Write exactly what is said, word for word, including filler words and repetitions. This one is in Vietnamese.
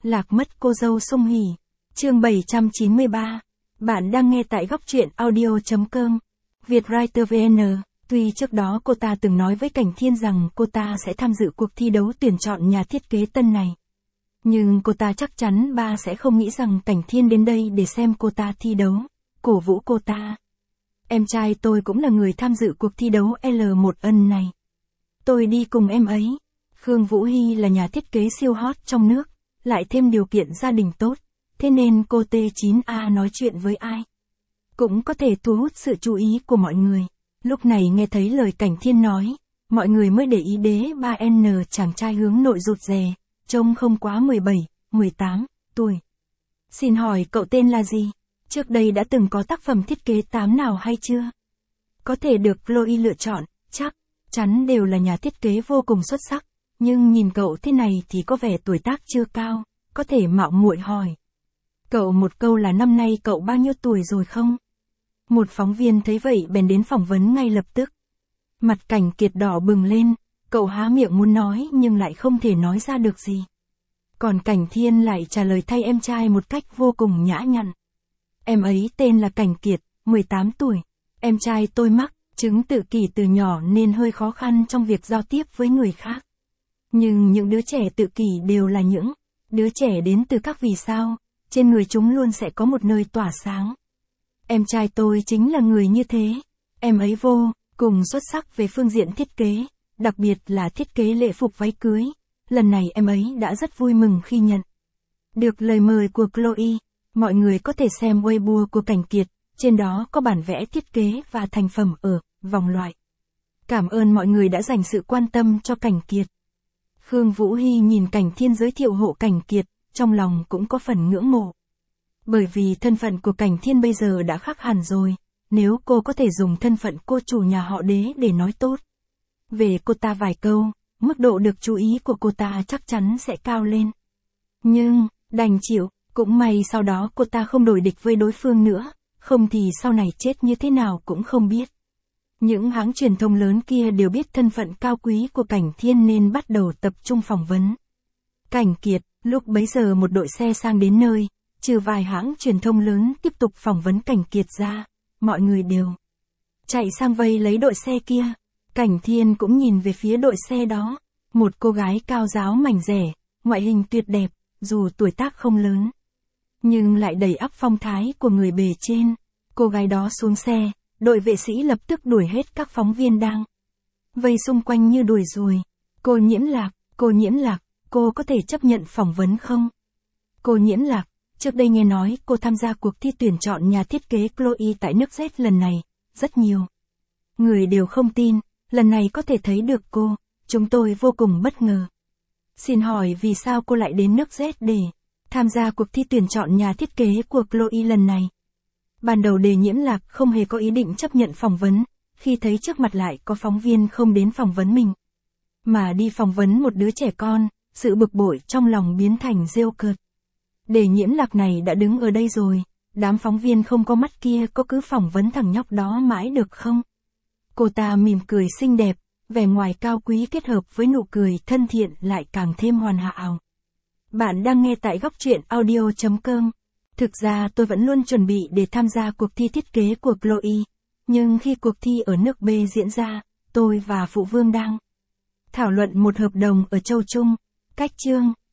Lạc mất cô dâu Sung Hỉ. Chương bảy trăm chín mươi ba. Bạn đang nghe tại góc truyện audio.com. Vietwriter vê en. Tuy trước đó cô ta từng nói với Cảnh Thiên rằng cô ta sẽ tham dự cuộc thi đấu tuyển chọn nhà thiết kế tân này. Nhưng cô ta chắc chắn ba sẽ không nghĩ rằng Cảnh Thiên đến đây để xem cô ta thi đấu, cổ vũ cô ta. Em trai tôi cũng là người tham dự cuộc thi đấu L một N này. Tôi đi cùng em ấy. Khương Vũ Hy là nhà thiết kế siêu hot trong nước, lại thêm điều kiện gia đình tốt, thế nên cô T chín A nói chuyện với ai cũng có thể thu hút sự chú ý của mọi người. Lúc này nghe thấy lời Cảnh Thiên nói, mọi người mới để ý đế ba N chàng trai hướng nội rụt rè, trông không quá mười bảy, mười tám tuổi. Xin hỏi cậu tên là gì? Trước đây đã từng có tác phẩm thiết kế tám nào hay chưa? Có thể được Chloe lựa chọn, chắc chắn đều là nhà thiết kế vô cùng xuất sắc, nhưng nhìn cậu thế này thì có vẻ tuổi tác chưa cao, có thể mạo muội hỏi. Cậu một câu là năm nay cậu bao nhiêu tuổi rồi không? Một phóng viên thấy vậy bèn đến phỏng vấn ngay lập tức. Mặt Cảnh Kiệt đỏ bừng lên, cậu há miệng muốn nói nhưng lại không thể nói ra được gì. Còn Cảnh Thiên lại trả lời thay em trai một cách vô cùng nhã nhặn. Em ấy tên là Cảnh Kiệt, mười tám tuổi. Em trai tôi mắc chứng tự kỷ từ nhỏ nên hơi khó khăn trong việc giao tiếp với người khác. Nhưng những đứa trẻ tự kỷ đều là những đứa trẻ đến từ các vì sao, trên người chúng luôn sẽ có một nơi tỏa sáng. Em trai tôi chính là người như thế. Em ấy vô cùng xuất sắc về phương diện thiết kế, đặc biệt là thiết kế lễ phục váy cưới. Lần này em ấy đã rất vui mừng khi nhận được lời mời của Chloe. Mọi người có thể xem Weibo của Cảnh Kiệt, trên đó có bản vẽ thiết kế và thành phẩm ở vòng loại. Cảm ơn mọi người đã dành sự quan tâm cho Cảnh Kiệt. Khương Vũ Hy nhìn Cảnh Thiên giới thiệu hộ Cảnh Kiệt, trong lòng cũng có phần ngưỡng mộ. Bởi vì thân phận của Cảnh Thiên bây giờ đã khác hẳn rồi, nếu cô có thể dùng thân phận cô chủ nhà họ Đế để nói tốt về cô ta vài câu, mức độ được chú ý của cô ta chắc chắn sẽ cao lên. Nhưng, đành chịu, cũng may sau đó cô ta không đổi địch với đối phương nữa, không thì sau này chết như thế nào cũng không biết. Những hãng truyền thông lớn kia đều biết thân phận cao quý của Cảnh Thiên nên bắt đầu tập trung phỏng vấn Cảnh Kiệt. Lúc bấy giờ một đội xe sang đến nơi, trừ vài hãng truyền thông lớn tiếp tục phỏng vấn Cảnh Kiệt ra, mọi người đều chạy sang vây lấy đội xe kia. Cảnh Thiên cũng nhìn về phía đội xe đó, một cô gái cao ráo mảnh rẻ, ngoại hình tuyệt đẹp, dù tuổi tác không lớn, nhưng lại đầy ắp phong thái của người bề trên. Cô gái đó xuống xe, đội vệ sĩ lập tức đuổi hết các phóng viên đang vây xung quanh như đuổi ruồi. Cô Nhiễm Lạc, cô Nhiễm Lạc, cô có thể chấp nhận phỏng vấn không? Cô Nhiễm Lạc, trước đây nghe nói cô tham gia cuộc thi tuyển chọn nhà thiết kế Chloe tại nước Z lần này, rất nhiều người đều không tin, lần này có thể thấy được cô, chúng tôi vô cùng bất ngờ. Xin hỏi vì sao cô lại đến nước Z để tham gia cuộc thi tuyển chọn nhà thiết kế của Chloe lần này? Ban đầu Đề Nhiễm Lạc không hề có ý định chấp nhận phỏng vấn, khi thấy trước mặt lại có phóng viên không đến phỏng vấn mình, mà đi phỏng vấn một đứa trẻ con, sự bực bội trong lòng biến thành rêu cợt. Đề Nhiễm Lạc này đã đứng ở đây rồi, đám phóng viên không có mắt kia có cứ phỏng vấn thằng nhóc đó mãi được không? Cô ta mỉm cười xinh đẹp, vẻ ngoài cao quý kết hợp với nụ cười thân thiện lại càng thêm hoàn hảo. Bạn đang nghe tại góc truyện audio.com. Thực ra tôi vẫn luôn chuẩn bị để tham gia cuộc thi thiết kế của Chloe, nhưng khi cuộc thi ở nước B diễn ra, tôi và Phụ Vương đang thảo luận một hợp đồng ở Châu Trung, cách chương